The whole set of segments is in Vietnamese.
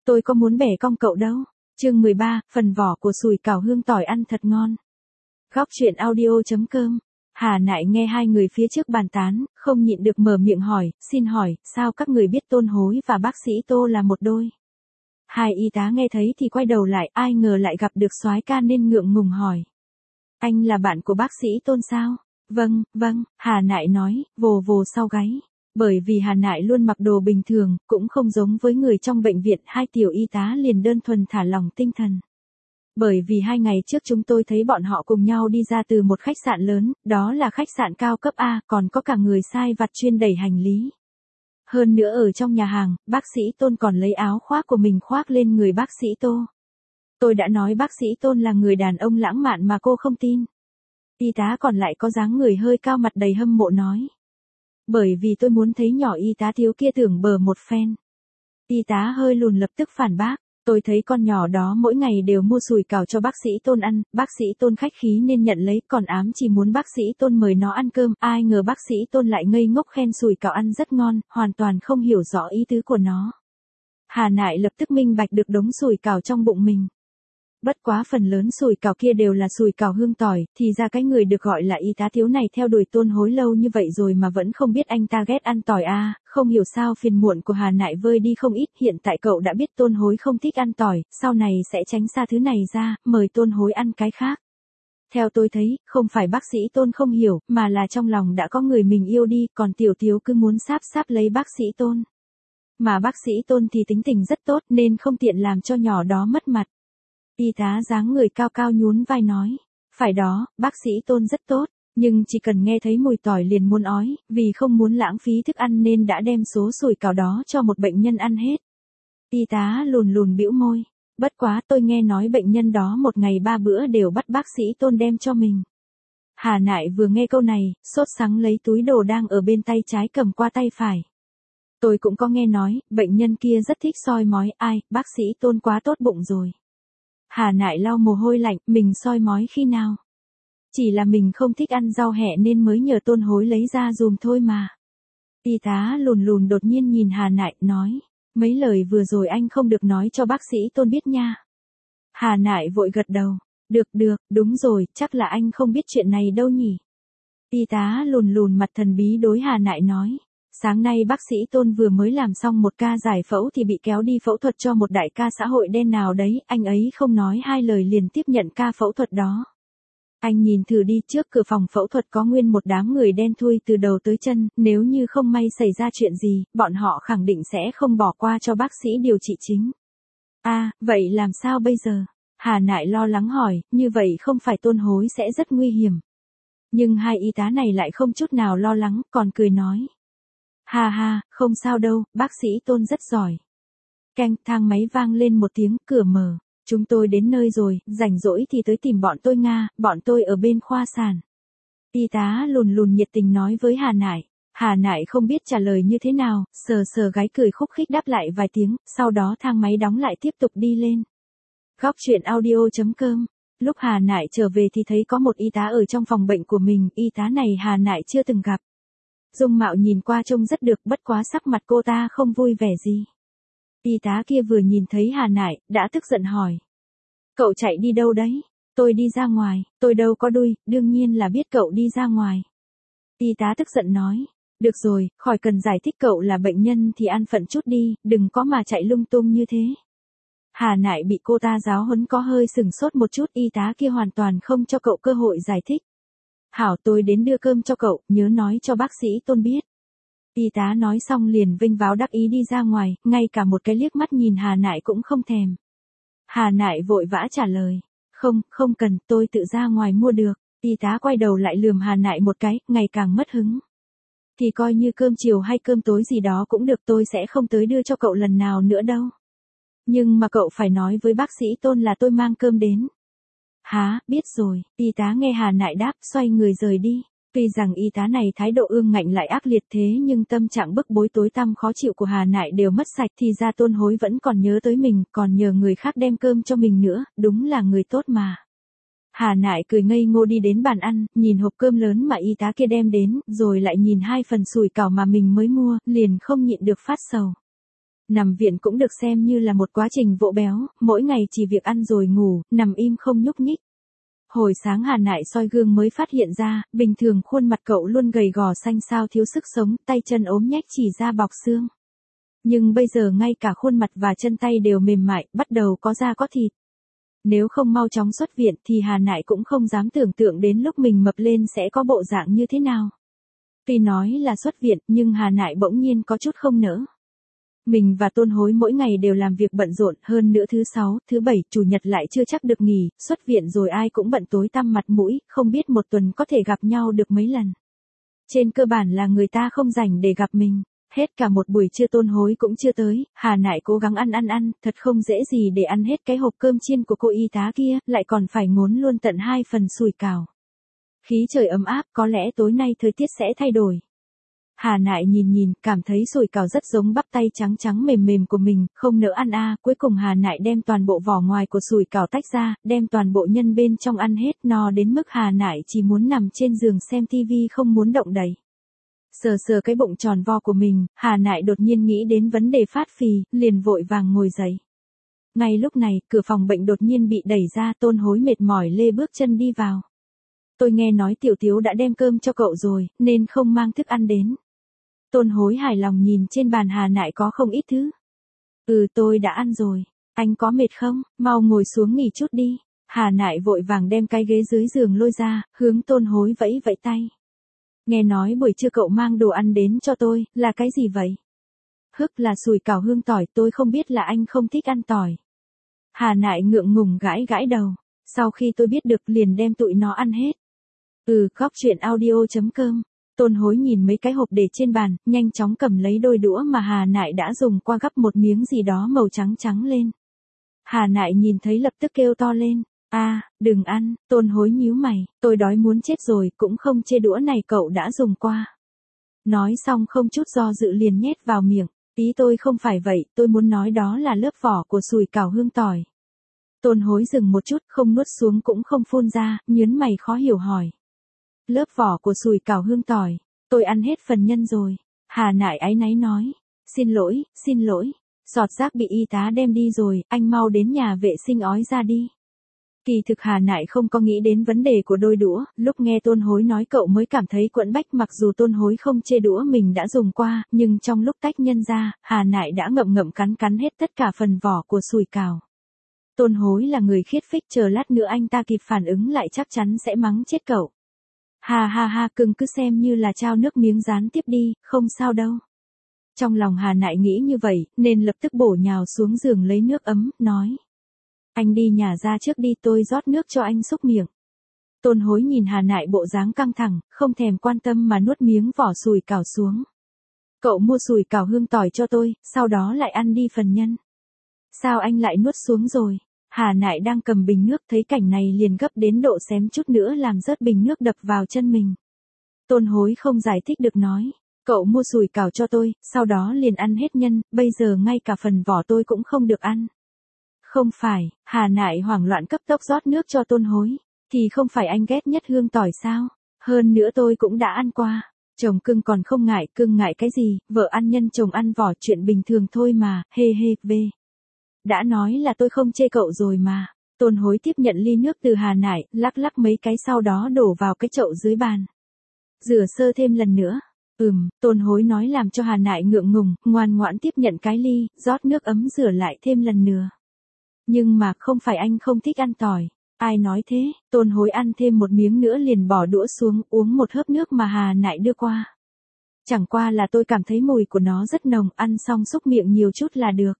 tôi có muốn bẻ cong cậu đâu. Chương 13, phần vỏ của sùi cảo hương tỏi ăn thật ngon. Góc truyện audio.com. Hà Nại nghe hai người phía trước bàn tán, không nhịn được mở miệng hỏi, xin hỏi, sao các người biết Tôn Hối và bác sĩ Tô là một đôi? Hai y tá nghe thấy thì quay đầu lại, ai ngờ lại gặp được soái ca nên ngượng ngùng hỏi. Anh là bạn của bác sĩ Tôn sao? Vâng, Hà Nại nói, vồ vồ sau gáy. Bởi vì Hà Nại luôn mặc đồ bình thường, cũng không giống với người trong bệnh viện, hai tiểu y tá liền đơn thuần thả lỏng tinh thần. Bởi vì 2 ngày trước chúng tôi thấy bọn họ cùng nhau đi ra từ một khách sạn lớn, đó là khách sạn cao cấp A, còn có cả người sai vặt chuyên đẩy hành lý. Hơn nữa ở trong nhà hàng, bác sĩ Tôn còn lấy áo khoác của mình khoác lên người bác sĩ Tô. Tôi đã nói bác sĩ Tôn là người đàn ông lãng mạn mà cô không tin. Y tá còn lại có dáng người hơi cao, mặt đầy hâm mộ nói. Bởi vì tôi muốn thấy nhỏ y tá thiếu kia tưởng bờ một phen. Y tá hơi lùn lập tức phản bác. Tôi thấy con nhỏ đó mỗi ngày đều mua sùi cảo cho bác sĩ Tôn ăn, bác sĩ Tôn khách khí nên nhận lấy, còn ám chỉ muốn bác sĩ Tôn mời nó ăn cơm, ai ngờ bác sĩ Tôn lại ngây ngốc khen sùi cảo ăn rất ngon, hoàn toàn không hiểu rõ ý tứ của nó. Hà Nại lập tức minh bạch được đống sùi cảo trong bụng mình. Bất quá phần lớn sùi cảo kia đều là sùi cảo hương tỏi, thì ra cái người được gọi là y tá thiếu này theo đuổi Tôn Hối lâu như vậy rồi mà vẫn không biết anh ta ghét ăn tỏi à, không hiểu sao phiền muộn của Hà Nại vơi đi không ít, hiện tại cậu đã biết Tôn Hối không thích ăn tỏi, sau này sẽ tránh xa thứ này ra, mời Tôn Hối ăn cái khác. Theo tôi thấy, không phải bác sĩ Tôn không hiểu, mà là trong lòng đã có người mình yêu đi, còn tiểu thiếu cứ muốn sáp lấy bác sĩ Tôn. Mà bác sĩ Tôn thì tính tình rất tốt nên không tiện làm cho nhỏ đó mất mặt. Y tá dáng người cao cao nhún vai nói, phải đó, bác sĩ Tôn rất tốt, nhưng chỉ cần nghe thấy mùi tỏi liền muốn ói, vì không muốn lãng phí thức ăn nên đã đem số sùi cảo đó cho một bệnh nhân ăn hết. Y tá lùn bĩu môi, bất quá tôi nghe nói bệnh nhân đó một ngày 3 bữa đều bắt bác sĩ Tôn đem cho mình. Hà Nại vừa nghe câu này, sốt sắng lấy túi đồ đang ở bên tay trái cầm qua tay phải. Tôi cũng có nghe nói, bệnh nhân kia rất thích soi mói, ai, bác sĩ Tôn quá tốt bụng rồi. Hà Nại lau mồ hôi lạnh, mình soi mói khi nào? Chỉ là mình không thích ăn rau hẹ nên mới nhờ Tôn Hối lấy ra dùm thôi mà. Y tá lùn đột nhiên nhìn Hà Nại, nói, mấy lời vừa rồi anh không được nói cho bác sĩ Tôn biết nha. Hà Nại vội gật đầu, được, đúng rồi, chắc là anh không biết chuyện này đâu nhỉ. Y tá lùn mặt thần bí đối Hà Nại nói. Sáng nay bác sĩ Tôn vừa mới làm xong một ca giải phẫu thì bị kéo đi phẫu thuật cho một đại ca xã hội đen nào đấy, anh ấy không nói 2 lời liền tiếp nhận ca phẫu thuật đó. Anh nhìn thử đi, trước cửa phòng phẫu thuật có nguyên một đám người đen thui từ đầu tới chân, nếu như không may xảy ra chuyện gì, bọn họ khẳng định sẽ không bỏ qua cho bác sĩ điều trị chính. À, vậy làm sao bây giờ? Hà Nại lo lắng hỏi, như vậy không phải Tôn Hối sẽ rất nguy hiểm. Nhưng hai y tá này lại không chút nào lo lắng, còn cười nói. Ha, không sao đâu, bác sĩ Tôn rất giỏi. Keng, thang máy vang lên một tiếng, cửa mở. Chúng tôi đến nơi rồi, rảnh rỗi thì tới tìm bọn tôi Nga, bọn tôi ở bên khoa sản. Y tá lùn nhiệt tình nói với Hà Nại. Hà Nại không biết trả lời như thế nào, sờ gáy cười khúc khích đáp lại vài tiếng, sau đó thang máy đóng lại tiếp tục đi lên. Góc truyện audio.com. Lúc Hà Nại trở về thì thấy có một y tá ở trong phòng bệnh của mình, y tá này Hà Nại chưa từng gặp. Dung mạo nhìn qua trông rất được, bất quá sắc mặt cô ta không vui vẻ gì. Y tá kia vừa nhìn thấy Hà Nại, đã tức giận hỏi. Cậu chạy đi đâu đấy? Tôi đi ra ngoài, tôi đâu có đuôi, đương nhiên là biết cậu đi ra ngoài. Y tá tức giận nói. Được rồi, khỏi cần giải thích, cậu là bệnh nhân thì an phận chút đi, đừng có mà chạy lung tung như thế. Hà Nại bị cô ta giáo huấn có hơi sừng sốt một chút, y tá kia hoàn toàn không cho cậu cơ hội giải thích. Hảo, tôi đến đưa cơm cho cậu, nhớ nói cho bác sĩ Tôn biết. Y tá nói xong liền vênh váo đắc ý đi ra ngoài, ngay cả một cái liếc mắt nhìn Hà Nại cũng không thèm. Hà Nại vội vã trả lời. Không cần, tôi tự ra ngoài mua được. Y tá quay đầu lại lườm Hà Nại một cái, ngày càng mất hứng. Thì coi như cơm chiều hay cơm tối gì đó cũng được, tôi sẽ không tới đưa cho cậu lần nào nữa đâu. Nhưng mà cậu phải nói với bác sĩ Tôn là tôi mang cơm đến. Hả, biết rồi, y tá nghe Hà Nại đáp, xoay người rời đi. Tuy rằng y tá này thái độ ương ngạnh lại ác liệt thế nhưng tâm trạng bức bối tối tăm khó chịu của Hà Nại đều mất sạch, thì ra Tôn Hối vẫn còn nhớ tới mình, còn nhờ người khác đem cơm cho mình nữa, đúng là người tốt mà. Hà Nại cười ngây ngô đi đến bàn ăn, nhìn hộp cơm lớn mà y tá kia đem đến, rồi lại nhìn 2 phần sùi cảo mà mình mới mua, liền không nhịn được phát sầu. Nằm viện cũng được xem như là một quá trình vỗ béo, mỗi ngày chỉ việc ăn rồi ngủ, nằm im không nhúc nhích. Hồi sáng Hà Nại soi gương mới phát hiện ra, bình thường khuôn mặt cậu luôn gầy gò xanh xao thiếu sức sống, tay chân ốm nhách chỉ da bọc xương. Nhưng bây giờ ngay cả khuôn mặt và chân tay đều mềm mại, bắt đầu có da có thịt. Nếu không mau chóng xuất viện thì Hà Nại cũng không dám tưởng tượng đến lúc mình mập lên sẽ có bộ dạng như thế nào. Tuy nói là xuất viện nhưng Hà Nại bỗng nhiên có chút không nỡ. Mình và Tôn Hối mỗi ngày đều làm việc bận rộn, hơn nữa thứ 6, thứ 7, chủ nhật lại chưa chắc được nghỉ, xuất viện rồi ai cũng bận tối tăm mặt mũi, không biết một tuần có thể gặp nhau được mấy lần. Trên cơ bản là người ta không rảnh để gặp mình. Hết cả một buổi trưa Tôn Hối cũng chưa tới, Hà Nại cố gắng ăn, thật không dễ gì để ăn hết cái hộp cơm chiên của cô y tá kia, lại còn phải ngốn luôn tận 2 phần sủi cảo. Khí trời ấm áp, có lẽ tối nay thời tiết sẽ thay đổi. Hà Nại nhìn, cảm thấy sủi cảo rất giống bắp tay trắng mềm của mình, không nỡ ăn cuối cùng Hà Nại đem toàn bộ vỏ ngoài của sủi cảo tách ra, đem toàn bộ nhân bên trong ăn hết, no đến mức Hà Nại chỉ muốn nằm trên giường xem tivi không muốn động đậy. Sờ cái bụng tròn vo của mình, Hà Nại đột nhiên nghĩ đến vấn đề phát phì, liền vội vàng ngồi dậy. Ngay lúc này, cửa phòng bệnh đột nhiên bị đẩy ra, Tôn Hối mệt mỏi lê bước chân đi vào. Tôi nghe nói Tiểu Tiếu đã đem cơm cho cậu rồi, nên không mang thức ăn đến. Tôn Hối hài lòng nhìn trên bàn Hà Nại có không ít thứ. Tôi đã ăn rồi. Anh có mệt không? Mau ngồi xuống nghỉ chút đi. Hà Nại vội vàng đem cái ghế dưới giường lôi ra, hướng Tôn Hối vẫy tay. Nghe nói buổi trưa cậu mang đồ ăn đến cho tôi, là cái gì vậy? Là sủi cảo hương tỏi, tôi không biết là anh không thích ăn tỏi. Hà Nại ngượng ngùng gãi đầu. Sau khi tôi biết được liền đem tụi nó ăn hết. Góc chuyện audio.com. Tôn Hối nhìn mấy cái hộp để trên bàn, nhanh chóng cầm lấy đôi đũa mà Hà Nại đã dùng qua gắp một miếng gì đó màu trắng lên. Hà Nại nhìn thấy lập tức kêu to lên. Đừng ăn, Tôn Hối nhíu mày, tôi đói muốn chết rồi, cũng không chê đũa này cậu đã dùng qua. Nói xong không chút do dự liền nhét vào miệng, ý tôi không phải vậy, tôi muốn nói đó là lớp vỏ của sủi cảo hương tỏi. Tôn Hối dừng một chút, không nuốt xuống cũng không phun ra, nhớn mày khó hiểu hỏi. Lớp vỏ của sủi cảo hương tỏi, tôi ăn hết phần nhân rồi. Hà Nại áy náy nói, xin lỗi, sọt rác bị y tá đem đi rồi, anh mau đến nhà vệ sinh ói ra đi. Kỳ thực Hà Nại không có nghĩ đến vấn đề của đôi đũa, lúc nghe Tôn Hối nói cậu mới cảm thấy quẫn bách, mặc dù Tôn Hối không chê đũa mình đã dùng qua, nhưng trong lúc tách nhân ra, Hà Nại đã ngậm cắn hết tất cả phần vỏ của sủi cảo. Tôn Hối là người khiết phích, chờ lát nữa anh ta kịp phản ứng lại chắc chắn sẽ mắng chết cậu. Ha, cưng cứ xem như là trao nước miếng rán tiếp đi, không sao đâu. Trong lòng Hà Nại nghĩ như vậy, nên lập tức bổ nhào xuống giường lấy nước ấm, nói. Anh đi nhà ra trước đi, tôi rót nước cho anh xúc miệng. Tôn Hối nhìn Hà Nại bộ dáng căng thẳng, không thèm quan tâm mà nuốt miếng vỏ sủi cảo xuống. Cậu mua sủi cảo hương tỏi cho tôi, sau đó lại ăn đi phần nhân. Sao anh lại nuốt xuống rồi? Hà Nại đang cầm bình nước thấy cảnh này liền gấp đến độ xém chút nữa làm rớt bình nước đập vào chân mình. Tôn Hối không giải thích được nói. Cậu mua sủi cảo cho tôi, sau đó liền ăn hết nhân, bây giờ ngay cả phần vỏ tôi cũng không được ăn. Không phải, Hà Nại hoảng loạn cấp tốc rót nước cho Tôn Hối. Thì không phải anh ghét nhất hương tỏi sao? Hơn nữa tôi cũng đã ăn qua. Chồng cưng còn không ngại, cưng ngại cái gì, vợ ăn nhân chồng ăn vỏ chuyện bình thường thôi mà, về. Đã nói là tôi không chê cậu rồi mà. Tôn Hối tiếp nhận ly nước từ Hà Nại, lắc mấy cái sau đó đổ vào cái chậu dưới bàn. Rửa sơ thêm lần nữa. Tôn Hối nói làm cho Hà Nại ngượng ngùng, ngoan ngoãn tiếp nhận cái ly, rót nước ấm rửa lại thêm lần nữa. Nhưng mà không phải anh không thích ăn tỏi. Ai nói thế? Tôn Hối ăn thêm một miếng nữa liền bỏ đũa xuống, uống một hớp nước mà Hà Nại đưa qua. Chẳng qua là tôi cảm thấy mùi của nó rất nồng, ăn xong xúc miệng nhiều chút là được.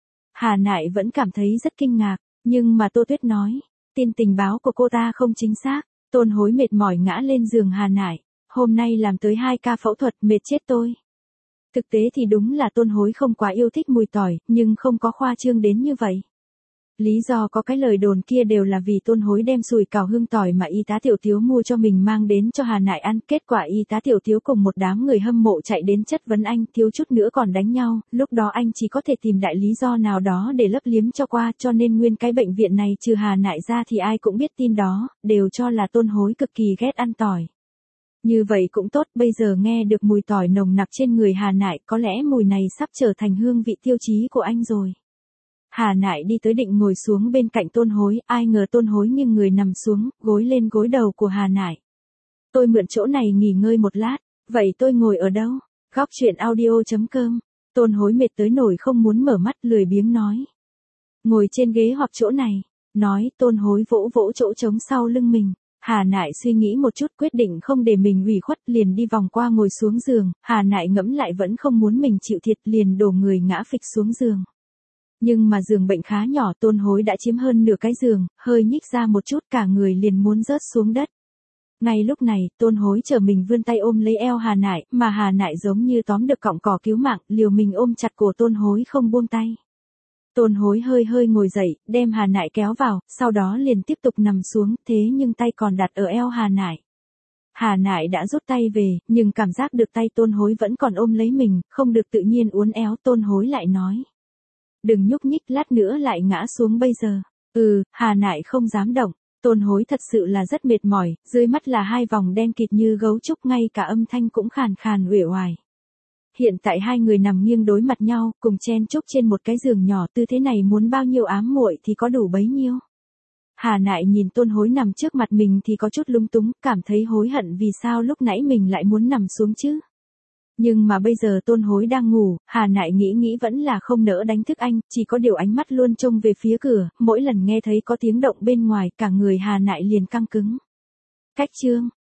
Hà Nại vẫn cảm thấy rất kinh ngạc, nhưng mà Tô Tuyết nói, tin tình báo của cô ta không chính xác. Tôn Hối mệt mỏi ngã lên giường Hà Nại, hôm nay làm tới 2 ca phẫu thuật, mệt chết tôi. Thực tế thì đúng là Tôn Hối không quá yêu thích mùi tỏi, nhưng không có khoa trương đến như vậy. Lý do có cái lời đồn kia đều là vì Tôn Hối đem sủi cảo hương tỏi mà y tá Tiểu Tiếu mua cho mình mang đến cho Hà Nại ăn, kết quả y tá Tiểu Tiếu cùng một đám người hâm mộ chạy đến chất vấn anh, thiếu chút nữa còn đánh nhau, lúc đó anh chỉ có thể tìm đại lý do nào đó để lấp liếm cho qua, cho nên nguyên cái bệnh viện này trừ Hà Nại ra thì ai cũng biết tin đó, đều cho là Tôn Hối cực kỳ ghét ăn tỏi. Như vậy cũng tốt, bây giờ nghe được mùi tỏi nồng nặc trên người Hà Nại, có lẽ mùi này sắp trở thành hương vị tiêu chí của anh rồi. Hà Nại đi tới định ngồi xuống bên cạnh Tôn Hối, ai ngờ Tôn Hối nghiêng người nằm xuống, gối lên gối đầu của Hà Nại. Tôi mượn chỗ này nghỉ ngơi một lát, vậy tôi ngồi ở đâu? Góc chuyện audio.com. Tôn Hối mệt tới nỗi không muốn mở mắt, lười biếng nói. Ngồi trên ghế hoặc chỗ này. Nói, Tôn Hối vỗ vỗ chỗ trống sau lưng mình. Hà Nại suy nghĩ một chút, quyết định không để mình ủy khuất, liền đi vòng qua ngồi xuống giường. Hà Nại ngẫm lại vẫn không muốn mình chịu thiệt, liền đổ người ngã phịch xuống giường. Nhưng mà giường bệnh khá nhỏ, Tôn Hối đã chiếm hơn nửa cái giường, hơi nhích ra một chút cả người liền muốn rớt xuống đất. Ngay lúc này, Tôn Hối trở mình vươn tay ôm lấy eo Hà Nại, mà Hà Nại giống như tóm được cọng cỏ cứu mạng, liều mình ôm chặt cổ Tôn Hối không buông tay. Tôn Hối hơi hơi ngồi dậy, đem Hà Nại kéo vào, sau đó liền tiếp tục nằm xuống, thế nhưng tay còn đặt ở eo Hà Nại. Hà Nại đã rút tay về, nhưng cảm giác được tay Tôn Hối vẫn còn ôm lấy mình, không được tự nhiên uốn éo. Tôn Hối lại nói. Đừng nhúc nhích, lát nữa lại ngã xuống bây giờ. Hà Nại không dám động. Tôn Hối thật sự là rất mệt mỏi, dưới mắt là hai vòng đen kịt như gấu trúc, ngay cả âm thanh cũng khàn khàn uể oải. Hiện tại hai người nằm nghiêng đối mặt nhau, cùng chen chúc trên một cái giường nhỏ, tư thế này muốn bao nhiêu ám muội thì có đủ bấy nhiêu. Hà Nại nhìn Tôn Hối nằm trước mặt mình thì có chút lung túng, cảm thấy hối hận vì sao lúc nãy mình lại muốn nằm xuống chứ. Nhưng mà bây giờ Tôn Hối đang ngủ, Hà Nại nghĩ vẫn là không nỡ đánh thức anh, chỉ có điều ánh mắt luôn trông về phía cửa, mỗi lần nghe thấy có tiếng động bên ngoài, cả người Hà Nại liền căng cứng. Cách chương